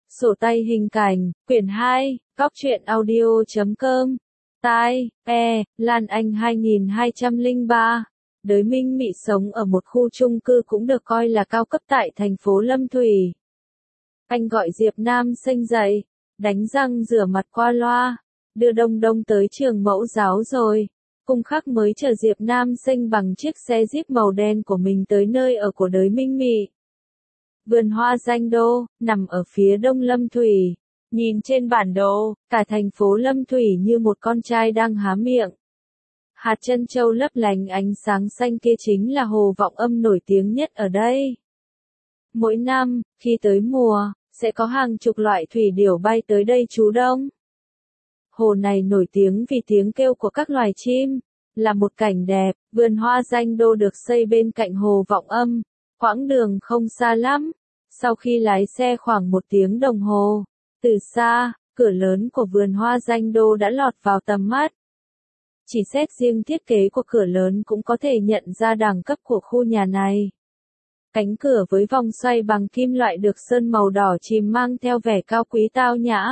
Sổ tay hình cảnh, quyển 2, góc truyện audio.com. Tai, Lan Anh 2203. Đới Minh Mị sống ở một khu chung cư cũng được coi là cao cấp tại thành phố Lâm Thủy. Anh gọi Diệp Nam Xanh dậy, đánh răng rửa mặt qua loa, đưa Đông Đông tới trường mẫu giáo rồi. Cung Khắc mới chờ Diệp Nam Xanh bằng chiếc xe Jeep màu đen của mình tới nơi ở của Đới Minh Mị. Vườn hoa Danh Đô, nằm ở phía đông Lâm Thủy. Nhìn trên bản đồ, cả thành phố Lâm Thủy như một con trai đang há miệng. Hạt trân châu lấp lánh ánh sáng xanh kia chính là hồ Vọng Âm nổi tiếng nhất ở đây. Mỗi năm, khi tới mùa, sẽ có hàng chục loại thủy điểu bay tới đây trú đông. Hồ này nổi tiếng vì tiếng kêu của các loài chim, là một cảnh đẹp. Vườn hoa Danh Đô được xây bên cạnh hồ Vọng Âm, quãng đường không xa lắm. Sau khi lái xe khoảng 1 tiếng đồng hồ, từ xa, cửa lớn của vườn hoa Danh Đô đã lọt vào tầm mắt. Chỉ xét riêng thiết kế của cửa lớn cũng có thể nhận ra đẳng cấp của khu nhà này. Cánh cửa với vòng xoay bằng kim loại được sơn màu đỏ chìm mang theo vẻ cao quý tao nhã.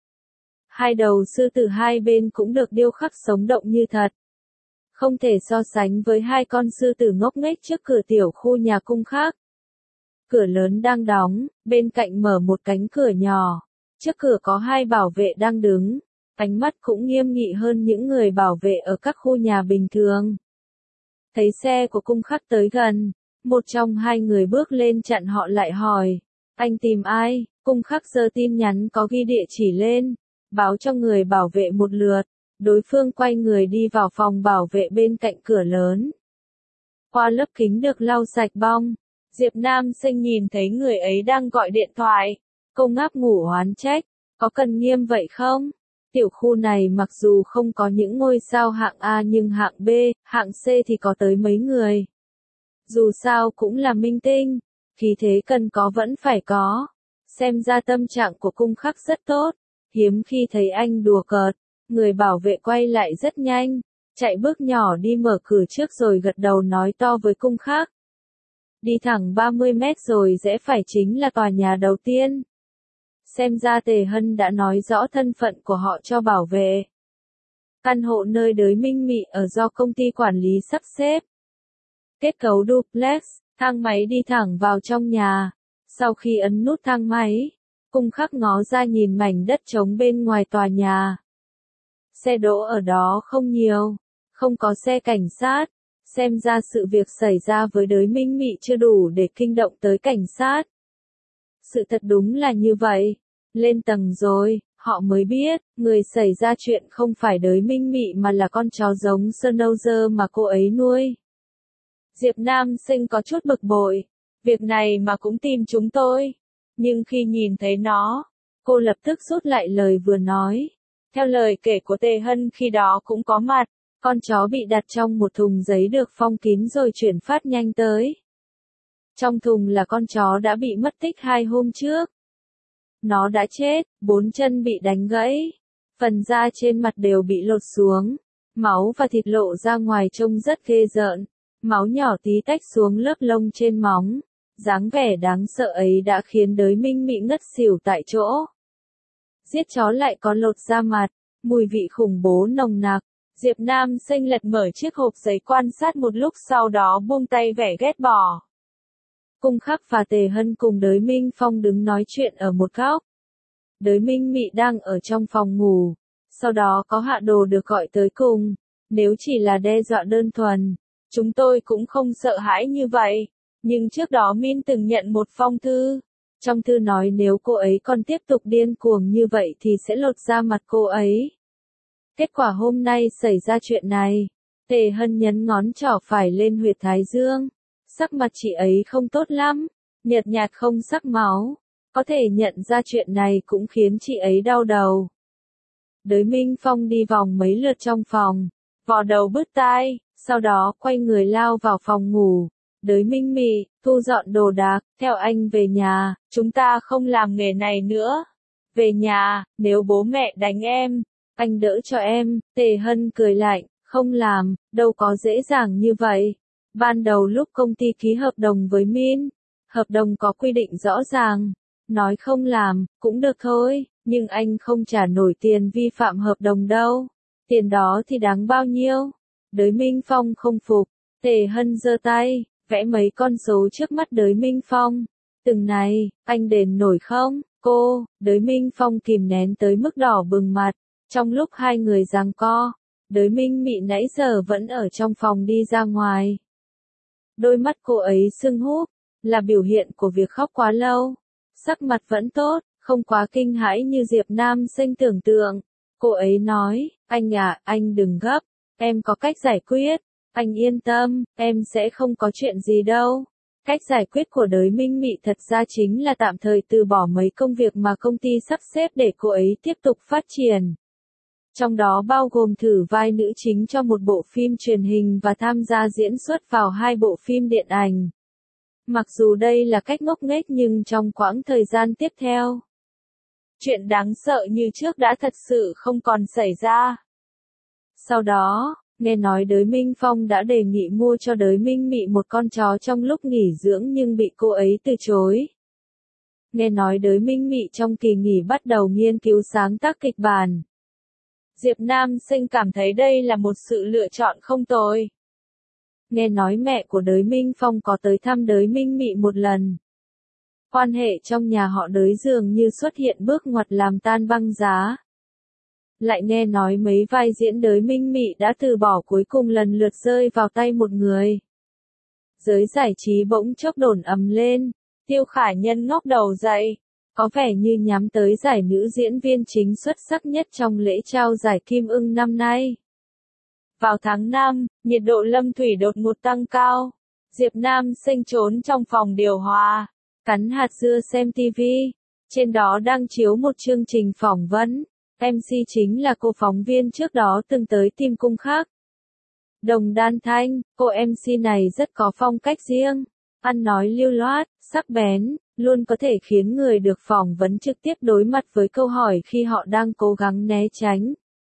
Hai đầu sư tử hai bên cũng được điêu khắc sống động như thật. Không thể so sánh với hai con sư tử ngốc nghếch trước cửa tiểu khu nhà Cung Khắc. Cửa lớn đang đóng, bên cạnh mở một cánh cửa nhỏ. Trước cửa có 2 bảo vệ đang đứng, ánh mắt cũng nghiêm nghị hơn những người bảo vệ ở các khu nhà bình thường. Thấy xe của Cung Khắc tới gần, một trong 2 người bước lên chặn họ lại hỏi, anh tìm ai? Cung Khắc giơ tin nhắn có ghi địa chỉ lên, báo cho người bảo vệ một lượt, đối phương quay người đi vào phòng bảo vệ bên cạnh cửa lớn. Qua lớp kính được lau sạch bong, Diệp Nam Xanh nhìn thấy người ấy đang gọi điện thoại. Cô ngáp ngủ oán trách, có cần nghiêm vậy không? Tiểu khu này mặc dù không có những ngôi sao hạng A nhưng hạng B, hạng C thì có tới mấy người. Dù sao cũng là minh tinh, khí thế cần có vẫn phải có. Xem ra tâm trạng của Cung Khắc rất tốt, hiếm khi thấy anh đùa cợt. Người bảo vệ quay lại rất nhanh, chạy bước nhỏ đi mở cửa trước rồi gật đầu nói to với Cung Khắc. Đi thẳng 30 mét rồi rẽ phải chính là tòa nhà đầu tiên. Xem ra Tề Hân đã nói rõ thân phận của họ cho bảo vệ. Căn hộ nơi Đới Minh Mị ở do công ty quản lý sắp xếp. Kết cấu duplex, thang máy đi thẳng vào trong nhà. Sau khi ấn nút thang máy, Cung Khắc ngó ra nhìn mảnh đất trống bên ngoài tòa nhà. Xe đỗ ở đó không nhiều, không có xe cảnh sát. Xem ra sự việc xảy ra với Đới Minh Mị chưa đủ để kinh động tới cảnh sát. Sự thật đúng là như vậy. Lên tầng rồi, họ mới biết, người xảy ra chuyện không phải Đới Minh Mị mà là con chó giống Schnauzer mà cô ấy nuôi. Diệp Nam Xanh có chút bực bội. Việc này mà cũng tìm chúng tôi. Nhưng khi nhìn thấy nó, cô lập tức rút lại lời vừa nói. Theo lời kể của Tề Hân khi đó cũng có mặt, con chó bị đặt trong một thùng giấy được phong kín rồi chuyển phát nhanh tới. Trong thùng là con chó đã bị mất tích 2 hôm trước. Nó đã chết, 4 chân bị đánh gãy, phần da trên mặt đều bị lột xuống, máu và thịt lộ ra ngoài trông rất ghê rợn, máu nhỏ tí tách xuống lớp lông trên móng, dáng vẻ đáng sợ ấy đã khiến Đới Minh Mị ngất xỉu tại chỗ. Giết chó lại có lột da mặt, mùi vị khủng bố nồng nặc. Diệp Nam Xanh lật mở chiếc hộp giấy quan sát một lúc sau đó buông tay vẻ ghét bỏ. Cung Khắc và Tề Hân cùng Đới Minh Phong đứng nói chuyện ở một góc. Đới Minh Mị đang ở trong phòng ngủ, sau đó có Hạ Đồ được gọi tới cùng. Nếu chỉ là đe dọa đơn thuần, chúng tôi cũng không sợ hãi như vậy. Nhưng trước đó Min từng nhận một phong thư. Trong thư nói nếu cô ấy còn tiếp tục điên cuồng như vậy thì sẽ lột da mặt cô ấy. Kết quả hôm nay xảy ra chuyện này. Tề Hân nhấn ngón trỏ phải lên huyệt thái dương. Sắc mặt chị ấy không tốt lắm, nhợt nhạt không sắc máu. Có thể nhận ra chuyện này cũng khiến chị ấy đau đầu. Đới Minh Phong đi vòng mấy lượt trong phòng, vò đầu bứt tai, sau đó quay người lao vào phòng ngủ. Đới Minh Mị, thu dọn đồ đạc, theo anh về nhà, chúng ta không làm nghề này nữa. Về nhà, nếu bố mẹ đánh em, anh đỡ cho em. Tề Hân cười lạnh, không làm, đâu có dễ dàng như vậy. Ban đầu lúc công ty ký hợp đồng với Min, hợp đồng có quy định rõ ràng, Nói không làm, cũng được thôi, nhưng anh không trả nổi tiền vi phạm hợp đồng đâu. Tiền đó thì đáng bao nhiêu? Đới Minh Phong không phục, Tề Hân giơ tay, vẽ mấy con số trước mắt Đới Minh Phong. Từng này, anh đền nổi không? Cô, Đới Minh Phong kìm nén tới mức đỏ bừng mặt. Trong lúc hai người giằng co, Đới Minh Mị nãy giờ vẫn ở trong phòng đi ra ngoài. Đôi mắt cô ấy sưng húp, là biểu hiện của việc khóc quá lâu. Sắc mặt vẫn tốt, không quá kinh hãi như Diệp Nam Sinh tưởng tượng. Cô ấy nói, anh à, anh đừng gấp, em có cách giải quyết. Anh yên tâm, em sẽ không có chuyện gì đâu. Cách giải quyết của Đới Minh Mị thật ra chính là tạm thời từ bỏ mấy công việc mà công ty sắp xếp để cô ấy tiếp tục phát triển. Trong đó bao gồm thử vai nữ chính cho một bộ phim truyền hình và tham gia diễn xuất vào 2 bộ phim điện ảnh. Mặc dù đây là cách ngốc nghếch nhưng trong quãng thời gian tiếp theo, chuyện đáng sợ như trước đã thật sự không còn xảy ra. Sau đó, nghe nói Đới Minh Phong đã đề nghị mua cho Đới Minh Mị một con chó trong lúc nghỉ dưỡng nhưng bị cô ấy từ chối. Nghe nói Đới Minh Mị trong kỳ nghỉ bắt đầu nghiên cứu sáng tác kịch bản. Diệp Nam Sinh cảm thấy đây là một sự lựa chọn không tồi. Nghe nói mẹ của Đới Minh Phong có tới thăm Đới Minh Mị một lần. Quan hệ trong nhà họ Đới dường như xuất hiện bước ngoặt làm tan băng giá. Lại nghe nói mấy vai diễn Đới Minh Mị đã từ bỏ cuối cùng lần lượt rơi vào tay một người. Giới giải trí bỗng chốc đồn ầm lên, Tiêu Khả Nhân ngóc đầu dậy, có vẻ như nhắm tới giải nữ diễn viên chính xuất sắc nhất trong lễ trao giải Kim Ưng năm nay. Vào tháng 5, nhiệt độ Lâm Thủy đột ngột tăng cao. Diệp Nam Sinh trốn trong phòng điều hòa, cắn hạt dưa xem TV. Trên đó đang chiếu một chương trình phỏng vấn. MC chính là cô phóng viên trước đó từng tới tìm Cung Khắc. Đồng Đan Thanh, cô MC này rất có phong cách riêng, ăn nói lưu loát, sắc bén, luôn có thể khiến người được phỏng vấn trực tiếp đối mặt với câu hỏi khi họ đang cố gắng né tránh.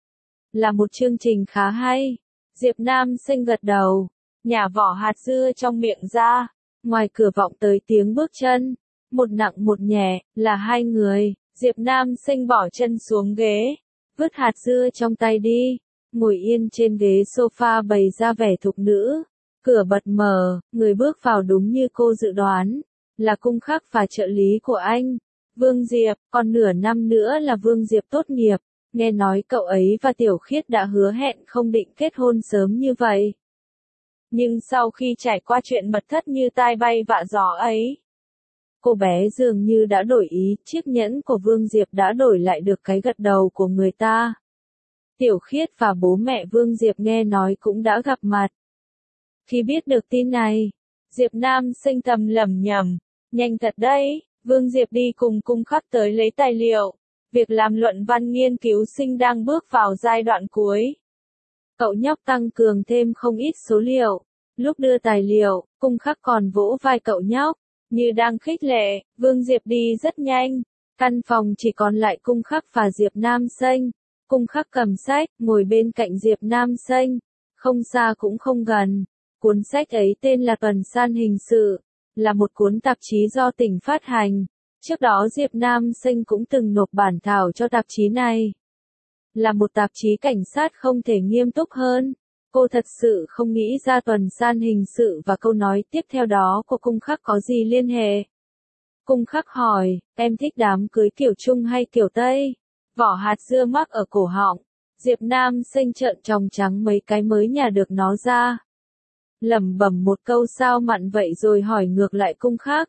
Là một chương trình khá hay. Diệp Nam Sinh gật đầu, nhả vỏ hạt dưa trong miệng ra. Ngoài cửa vọng tới tiếng bước chân, một nặng một nhẹ, là hai người. Diệp Nam Sinh bỏ chân xuống ghế, vứt hạt dưa trong tay đi, ngồi yên trên ghế sofa bày ra vẻ thục nữ. Cửa bật mở, người bước vào đúng như cô dự đoán, là Cung Khắc và trợ lý của anh, Vương Diệp. Còn nửa năm nữa là Vương Diệp tốt nghiệp, nghe nói cậu ấy và Tiểu Khiết đã hứa hẹn không định kết hôn sớm như vậy. Nhưng sau khi trải qua chuyện mật thất như tai bay vạ gió ấy, cô bé dường như đã đổi ý, chiếc nhẫn của Vương Diệp đã đổi lại được cái gật đầu của người ta. Tiểu Khiết và bố mẹ Vương Diệp nghe nói cũng đã gặp mặt. Khi biết được tin này, Diệp Nam Sinh thầm lẩm nhẩm, nhanh thật đấy, Vương Diệp đi cùng Cung Khắc tới lấy tài liệu. Việc làm luận văn nghiên cứu sinh đang bước vào giai đoạn cuối. Cậu nhóc tăng cường thêm không ít số liệu. Lúc đưa tài liệu, Cung Khắc còn vỗ vai cậu nhóc, như đang khích lệ. Vương Diệp đi rất nhanh. Căn phòng chỉ còn lại Cung Khắc và Diệp Nam Sinh. Cung Khắc cầm sách, ngồi bên cạnh Diệp Nam Sinh. Không xa cũng không gần. Cuốn sách ấy tên là Tuần San Hình Sự, là một cuốn tạp chí do tỉnh phát hành. Trước đó Diệp Nam Sinh cũng từng nộp bản thảo cho tạp chí này. Là một tạp chí cảnh sát không thể nghiêm túc hơn. Cô thật sự không nghĩ ra Tuần San Hình Sự và câu nói tiếp theo đó của Cung Khắc có gì liên hệ. Cung Khắc hỏi, em thích đám cưới kiểu Trung hay kiểu Tây? Vỏ hạt dưa mắc ở cổ họng. Diệp Nam Sinh trợn tròng trắng mấy cái mới nhả được nó ra. Lẩm bẩm một câu sao mặn vậy rồi hỏi ngược lại Cung Khắc.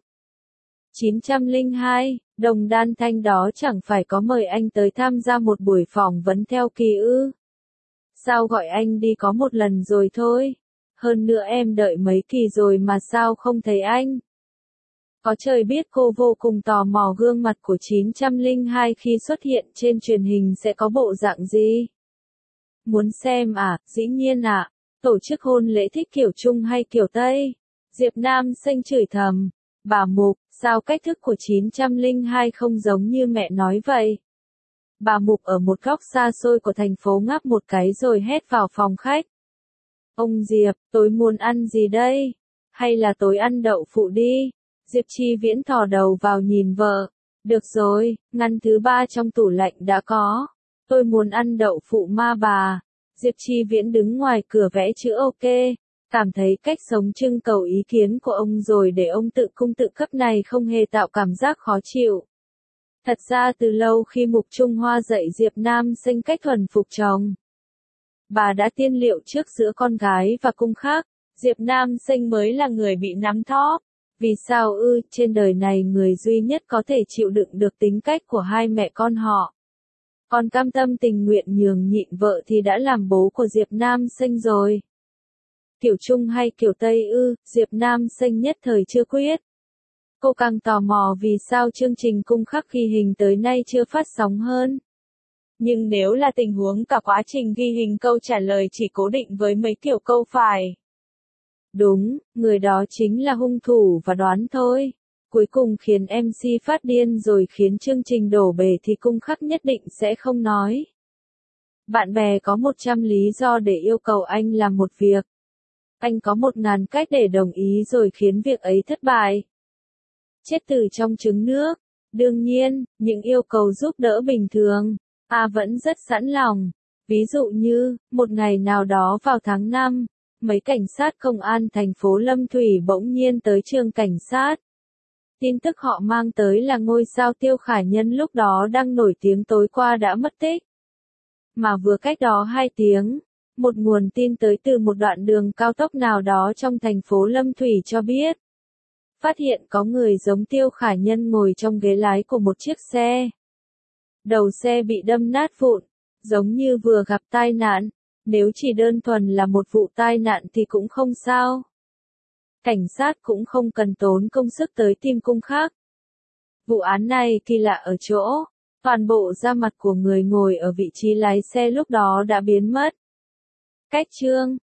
902, Đồng Đan Thanh đó chẳng phải có mời anh tới tham gia một buổi phỏng vấn theo kỳ ư? Sao gọi anh đi có một lần rồi thôi? Hơn nữa em đợi mấy kỳ rồi mà sao không thấy anh? Có trời biết cô vô cùng tò mò gương mặt của 902 khi xuất hiện trên truyền hình sẽ có bộ dạng gì? Muốn xem à? Dĩ nhiên ạ. Tổ chức hôn lễ thích kiểu Trung hay kiểu Tây? Diệp Nam Sinh chửi thầm. Bà Mục, sao cách thức của 902 không giống như mẹ nói vậy? Bà Mục ở một góc xa xôi của thành phố ngáp một cái rồi hét vào phòng khách. Ông Diệp, tối muốn ăn gì đây? Hay là tối ăn đậu phụ đi? Diệp Chi Viễn thò đầu vào nhìn vợ. Được rồi, ngăn thứ 3 trong tủ lạnh đã có. Tôi muốn ăn đậu phụ ma bà. Diệp Chi Viễn đứng ngoài cửa vẽ chữ ok. Cảm thấy cách sống trưng cầu ý kiến của ông rồi để ông tự cung tự cấp này không hề tạo cảm giác khó chịu. Thật ra từ lâu khi Mục Trung Hoa dạy Diệp Nam Sinh cách thuần phục chồng, bà đã tiên liệu trước giữa con gái và cung khác, Diệp Nam Sinh mới là người bị nắm thóp. Vì sao trên đời này người duy nhất có thể chịu đựng được tính cách của hai mẹ con họ. Còn cam tâm tình nguyện nhường nhịn vợ thì đã làm bố của Diệp Nam Sinh rồi. Kiểu Trung hay kiểu Tây Diệp Nam Sinh nhất thời chưa quyết. Cô càng tò mò vì sao chương trình cung khắc ghi hình tới nay chưa phát sóng hơn. Nhưng nếu là tình huống cả quá trình ghi hình câu trả lời chỉ cố định với mấy kiểu câu phải. Đúng, người đó chính là hung thủ và đoán thôi. Cuối cùng khiến MC phát điên rồi khiến chương trình đổ bể thì cung khắc nhất định sẽ không nói. Bạn bè có 100 lý do để yêu cầu anh làm một việc. Anh có 1000 cách để đồng ý rồi khiến việc ấy thất bại. Chết từ trong trứng nước. Đương nhiên, những yêu cầu giúp đỡ bình thường, vẫn rất sẵn lòng. Ví dụ như, một ngày nào đó vào tháng 5, mấy cảnh sát công an thành phố Lâm Thủy bỗng nhiên tới trường cảnh sát. Tin tức họ mang tới là ngôi sao Tiêu Khả Nhân lúc đó đang nổi tiếng tối qua đã mất tích. Mà vừa cách đó 2 tiếng, một nguồn tin tới từ một đoạn đường cao tốc nào đó trong thành phố Lâm Thủy cho biết. Phát hiện có người giống Tiêu Khả Nhân ngồi trong ghế lái của một chiếc xe. Đầu xe bị đâm nát vụn, giống như vừa gặp tai nạn. Nếu chỉ đơn thuần là một vụ tai nạn thì cũng không sao. Cảnh sát cũng không cần tốn công sức tới tìm cung khác. Vụ án này kỳ lạ ở chỗ, toàn bộ da mặt của người ngồi ở vị trí lái xe lúc đó đã biến mất. Cách chương